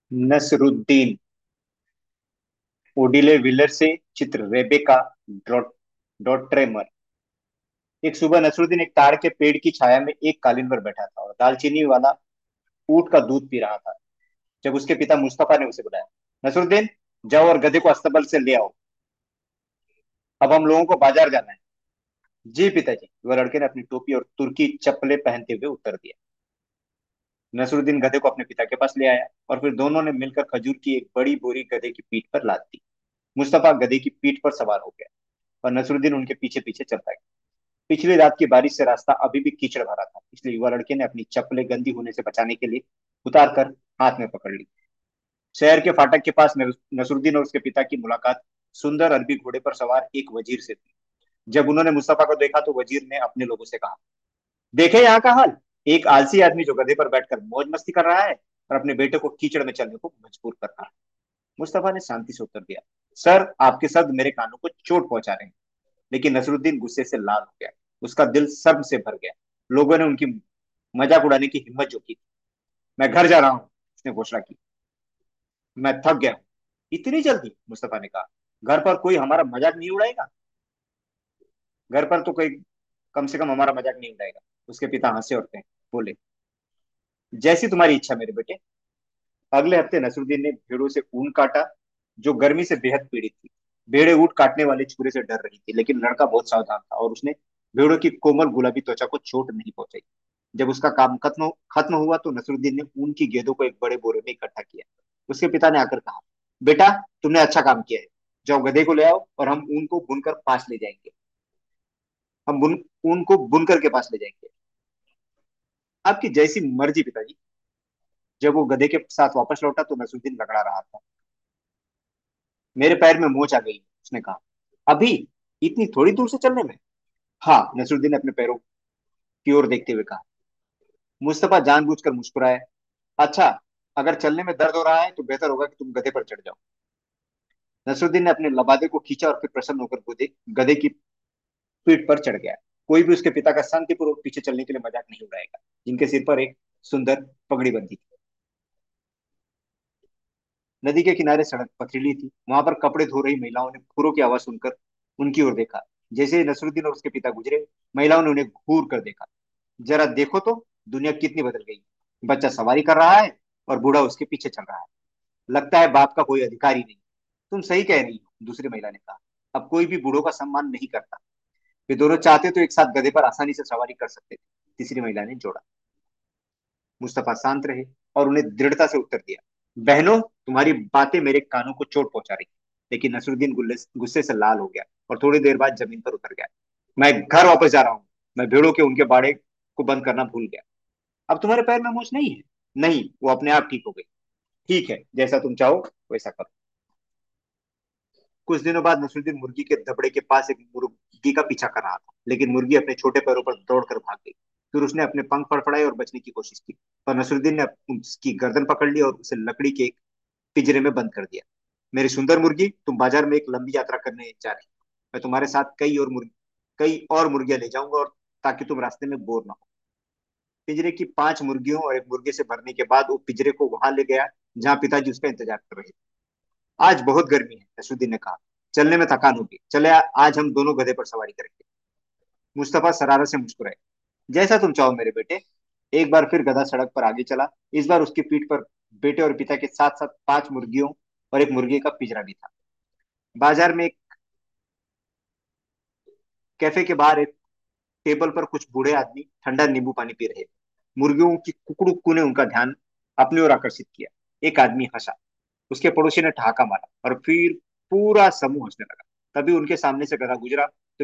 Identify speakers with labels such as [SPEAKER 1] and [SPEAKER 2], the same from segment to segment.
[SPEAKER 1] Nasruddin, ओडिले wheeler से चित्र, Rebecca डॉट्रेमर। एक सुबह नसरुद्दीन एक ताड़ के पेड़ की छाया में एक कालीन पर बैठा था और दालचीनी वाला ऊँट का दूध पी रहा था, जब उसके पिता मुस्तफा ने उसे बुलाया। नसरुद्दीन, जाओ और गधे को अस्तबल से ले आओ, अब हम लोगों को बाजार जाना है। जी पिताजी, वह लड़के ने अपनी टोपी और तुर्की चप्पलें पहनते हुए उत्तर दिया। नसरुद्दीन गधे को अपने पिता के पास ले आया और फिर दोनों ने मिलकर खजूर की एक बड़ी बोरी गधे की पीठ पर लाद दी। मुस्तफा गधे की पीठ पर सवार हो गया और नसरुद्दीन उनके पीछे पीछे चलता गया। पिछली रात की बारिश से रास्ता अभी भी कीचड़ भरा था, इसलिए युवा लड़के ने अपनी चप्पलें गंदी होने से बचाने के लिए उतार कर हाथ में पकड़ ली। शहर के फाटक के पास नसरुद्दीन और उसके पिता की मुलाकात सुंदर अरबी घोड़े पर सवार एक वजीर से थी। जब उन्होंने मुस्तफा को देखा तो वजीर ने अपने लोगों से कहा, देखे यहाँ का हाल, एक आलसी आदमी जो गधे पर बैठकर मौज मस्ती कर रहा है और अपने बेटे को कीचड़ में चलने को मजबूर कर रहा है। मुस्तफा ने शांति से उत्तर दिया, सर आपके शब्द मेरे कानों को चोट पहुंचा रहे हैं। लेकिन नसरुद्दीन गुस्से से लाल हो गया, उसका दिल शर्म से भर गया। लोगों ने उनकी मजाक उड़ाने की हिम्मत जो की। मैं घर जा रहा हूँ, उसने घोषणा की। मैं थक गया हूँ। इतनी जल्दी, मुस्तफा ने कहा, घर पर कोई हमारा मजाक नहीं उड़ाएगा? घर पर तो कोई कम से कम हमारा मजाक नहीं उड़ाएगा। उसके पिता हंसे और बोले, जैसी तुम्हारी इच्छा मेरे बेटे। अगले हफ्ते नसरुद्दीन ने भेड़ों से ऊन काटा, जो गर्मी से बेहद पीड़ित थी। भेड़ें ऊँट काटने वाले छुरे से डर रही थी, लेकिन लड़का बहुत सावधान था और उसने भेड़ों की कोमल गुलाबी त्वचा को चोट नहीं पहुंचाई। जब उसका काम खत्म हुआ तो नसरुद्दीन ने ऊन की गेंदों को एक बड़े बोरे में इकट्ठा किया। उसके पिता ने आकर कहा, बेटा तुमने अच्छा काम किया है, जाओ गधे को ले आओ और हम ऊन को बुनकर पास ले जाएंगे। हम ऊन को बुनकर के पास ले जाएंगे। आपकी जैसी मर्जी पिताजी। जब वो गधे के साथ वापस लौटा तो नसरुद्दीन लगड़ा रहा था। मेरे पैर में मोच आ गई, उसने कहा। अभी? इतनी थोड़ी दूर से चलने में? हाँ, नसरुद्दीन ने अपने पैरों की ओर देखते हुए कहा। मुस्तफा जानबूझकर मुस्कुराया। अच्छा, अगर चलने में दर्द हो रहा है तो बेहतर होगा कि तुम गधे पर चढ़ जाओ। नसरुद्दीन ने अपने लबादे को खींचा और फिर प्रसन्न होकर गधे गधे की पीठ पर चढ़ गया। कोई भी उसके पिता का शांतिपूर्वक पीछे चलने के लिए मजाक नहीं उड़ाएगा, जिनके सिर पर एक सुंदर पगड़ी बंधी थी। नदी के किनारे सड़क पथरीली थी, वहां पर कपड़े धो रही महिलाओं ने खुरों की आवाज सुनकर उनकी ओर देखा। जैसे ही नसरुद्दीन और उसके पिता गुजरे, महिलाओं ने उन्हें घूर कर देखा। जरा देखो तो, दुनिया कितनी बदल गई। बच्चा सवारी कर रहा है और बूढ़ा उसके पीछे चल रहा है। लगता है बाप का कोई अधिकार ही नहीं। तुम सही कह रही हो, दूसरी महिला ने कहा। अब कोई भी बूढ़ों का सम्मान नहीं करता। वे दोनों चाहते तो एक साथ गधे पर आसानी से सवारी कर सकते थे, तीसरी महिला ने जोड़ा। मुस्तफा शांत रहे और उन्हें दृढ़ता से उत्तर दिया, बहनों तुम्हारी बातें मेरे कानों को चोट पहुंचा रही। लेकिन नसरुद्दीन गुस्से से लाल हो गया और थोड़ी देर बाद जमीन पर उतर गया। मैं घर वापस जा रहा हूँ। मैं भेड़ों के उनके बाड़े को बंद करना भूल गया। अब तुम्हारे पैर में मोच नहीं है? नहीं, वो अपने आप ठीक हो गई। ठीक है, जैसा तुम चाहो वैसा करो। कुछ दिनों बाद नसरुद्दीन मुर्गी के दबड़े के पास एक मुर्गी का पीछा कर रहा था, लेकिन मुर्गी अपने छोटे पैरों पर दौड़कर भाग गई। फिर उसने अपने पंख फड़फड़ाए और बचने की कोशिश की, पर नसरुद्दीन ने उसकी गर्दन पकड़ ली और उसे लकड़ी के एक पिंजरे में बंद कर दिया। मेरी सुंदर मुर्गी, तुम बाजार में एक लंबी यात्रा करने जा रही हो। मैं तुम्हारे साथ कई और मुर्गियां ले जाऊंगा, और ताकि तुम रास्ते में बोर ना हो। पिंजरे की 5 मुर्गियों और एक मुर्गे से भरने के बाद वो पिंजरे को वहां ले गया जहां पिताजी उसका इंतजार कर रहे थे। आज बहुत गर्मी है, नसरुद्दीन ने कहा। चलने में थकान होगी, चले आज हम दोनों गधे पर सवारी करेंगे। मुस्तफा शरारत से मुस्कुराए। जैसा तुम चाहो मेरे बेटे। एक बार फिर गधा सड़क पर आगे चला। इस बार उसकी पीठ पर बेटे और पिता के साथ साथ 5 मुर्गियों और एक मुर्गे का पिंजरा भी था। बाजार में एक कैफे के बाहर एक टेबल पर कुछ बूढ़े आदमी ठंडा नींबू पानी पी रहे थे। मुर्गियों की कुकड़ुक्कू ने उनका ध्यान अपनी ओर आकर्षित किया। एक आदमी हंसा, उसके पड़ोसी ने ठहाका मारा और फिर पूरा समूह हंसने लगा। तभी उनके सामने से गधा गुजरा, तो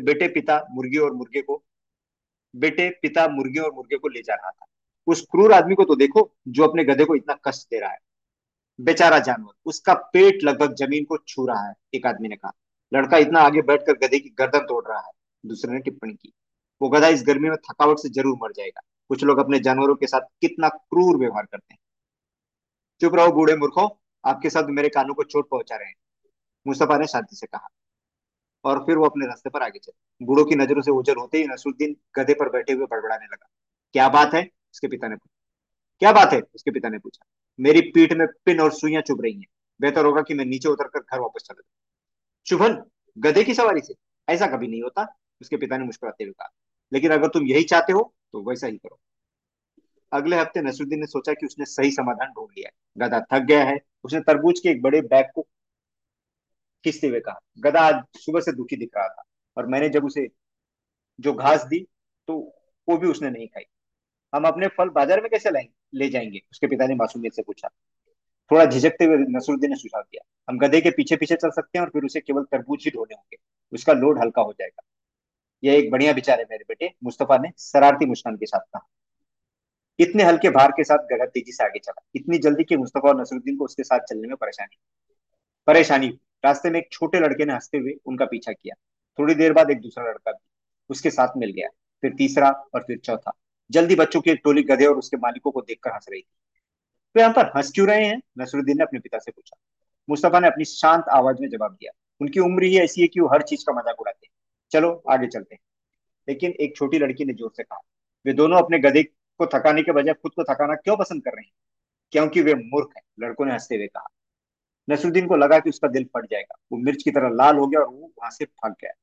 [SPEAKER 1] बेटे पिता मुर्गे और मुर्गे को ले जा रहा था। उस क्रूर आदमी को तो देखो, जो अपने गधे को इतना कष्ट दे रहा है। बेचारा जानवर, उसका पेट लगभग जमीन को छू रहा है, एक आदमी ने कहा। लड़का इतना आगे बैठकर गधे की गर्दन तोड़ रहा है, दूसरे ने टिप्पणी की। वो गधा इस गर्मी में थकावट से जरूर मर जाएगा। कुछ लोग अपने जानवरों के साथ कितना क्रूर व्यवहार करते हैं। चुप रहो बूढ़े मूर्खों, आपके शब्द मेरे कानों को चोट पहुंचा रहे हैं, मुस्तफा ने शांति से कहा। और फिर वो अपने रास्ते पर आगे चले। बूढ़ों की नजरों से ओझल होते ही नसरुद्दीन गधे पर बैठे हुए बड़बड़ाने लगा। क्या बात है? उसके पिता ने पूछा। क्या बात है? उसके पिता ने पूछा। मेरी पीठ में पिन और सुइयां चुभ रही हैं। बेहतर होगा कि मैं नीचे उतरकर घर वापस चला जाऊं। शुभन, गधे की सवारी से? ऐसा कभी नहीं होता, उसके पिता ने मुस्कुराते हुए कहा। लेकिन अगर तुम यही चाहते हो तो वैसा ही करो। अगले हफ्ते नसरुद्दीन ने सोचा कि उसने सही समाधान ढूंढ लिया है। गधा थक गया है। उसने तरबूज के एक बड़े बैग को खींचते हुए कहा। गधा आज सुबह से दुखी दिख रहा था, और मैंने जब उसे जो घास दी तो वो भी उसने नहीं खाई। हम अपने फल बाजार में कैसे लाएंगे ले जाएंगे? उसके पिता ने मासूमियत से पूछा। थोड़ा झिझकते हुए नसरुद्दीन ने सुझाव दिया। हम गधे के पीछे पीछे चल सकते हैं और फिर उसे केवल तरबूज ही ढोने होंगे। उसका लोड हल्का हो जाएगा। यह एक बढ़िया विचार है मेरे बेटे, मुस्तफा ने शरारती मुस्कान के साथ कहा। इतने हल्के भार के साथ गधा तेजी से आगे चला, इतनी जल्दी कि मुस्तफा और नसरुद्दीन को उसके साथ चलने में परेशानी हुई। रास्ते में एक छोटे लड़के ने हंसते हुए उनका पीछा किया। थोड़ी देर बाद एक दूसरा लड़का भी उसके साथ मिल गया, फिर तीसरा और फिर चौथा। जल्दी बच्चों की एक टोली गधे और उसके मालिकों को देखकर हंस रही थी। वे यहाँ पर हंस क्यों रहे हैं? नसरुद्दीन ने अपने पिता से पूछा। मुस्तफा ने अपनी शांत आवाज में जवाब दिया। उनकी उम्र ही ऐसी है कि वो हर चीज का मजाक उड़ाते हैं। चलो आगे चलते हैं। लेकिन एक छोटी लड़की ने जोर से कहा। वे दोनों अपने गधे को थकाने के बजाय खुद को थकाना क्यों पसंद कर रहे हैं? क्योंकि वे मूर्ख हैं, लड़कों ने हंसते हुए कहा। नसरुद्दीन को लगा कि उसका दिल फट जाएगा। वो मिर्च की तरह लाल हो गया और वो वहां से भाग गया।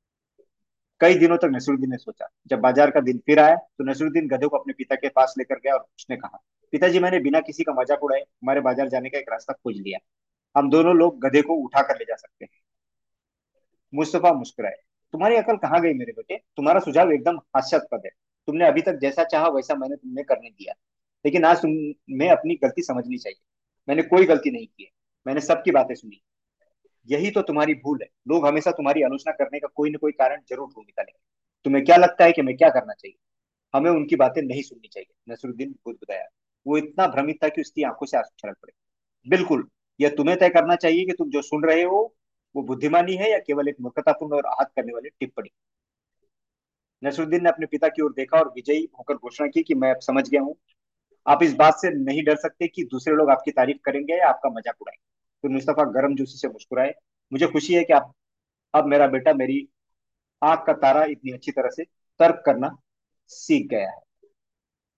[SPEAKER 1] कई दिनों तक नसरुद्दीन ने सोचा। जब बाजार का दिन फिर आया तो नसरुद्दीन गधे को अपने पिता के पास लेकर गया और उसने कहा। पिताजी, मैंने बिना किसी का मजाक उड़ाए हमारे बाजार जाने का एक रास्ता खोज लिया। हम दोनों लोग गधे को उठा कर ले जा सकते हैं। मुस्तफा मुस्कुराए। तुम्हारी अकल कहाँ गई मेरे बेटे? तुम्हारा सुझाव एकदम हास्यास्पद है। तुमने अभी तक जैसा चाहा वैसा मैंने तुम्हें करने दिया, लेकिन आज तुम्हें अपनी गलती समझनी चाहिए। मैंने कोई गलती नहीं की है। मैंने सबकी बातें सुनी। यही तो तुम्हारी भूल है। लोग हमेशा तुम्हारी आलोचना करने का कोई ना कोई कारण जरूर ढूंढ निकालेंगे। तुम्हें क्या लगता है कि मैं क्या करना चाहिए? हमें उनकी बातें नहीं सुननी चाहिए, नसरुद्दीन बुदबुदाया। वो इतना भ्रमित था कि उसकी आंखों से आंसू छलक पड़े। बिल्कुल। यह तुम्हें तय करना चाहिए कि तुम जो सुन रहे हो वो बुद्धिमानी है या केवल एक मूर्खतापूर्ण और आहत करने वाली टिप्पणी। नसरुद्दीन ने अपने पिता की ओर देखा और विजयी होकर घोषणा की कि मैं अब समझ गया हूँ। आप इस बात से नहीं डर सकते कि दूसरे लोग आपकी तारीफ करेंगे या आपका मजाक उड़ाएंगे। तो मुस्तफा गर्म जोशी से मुस्कुराए। मुझे खुशी है कि आप अब मेरा बेटा मेरी आंख का तारा इतनी अच्छी तरह से तर्क करना सीख गया है।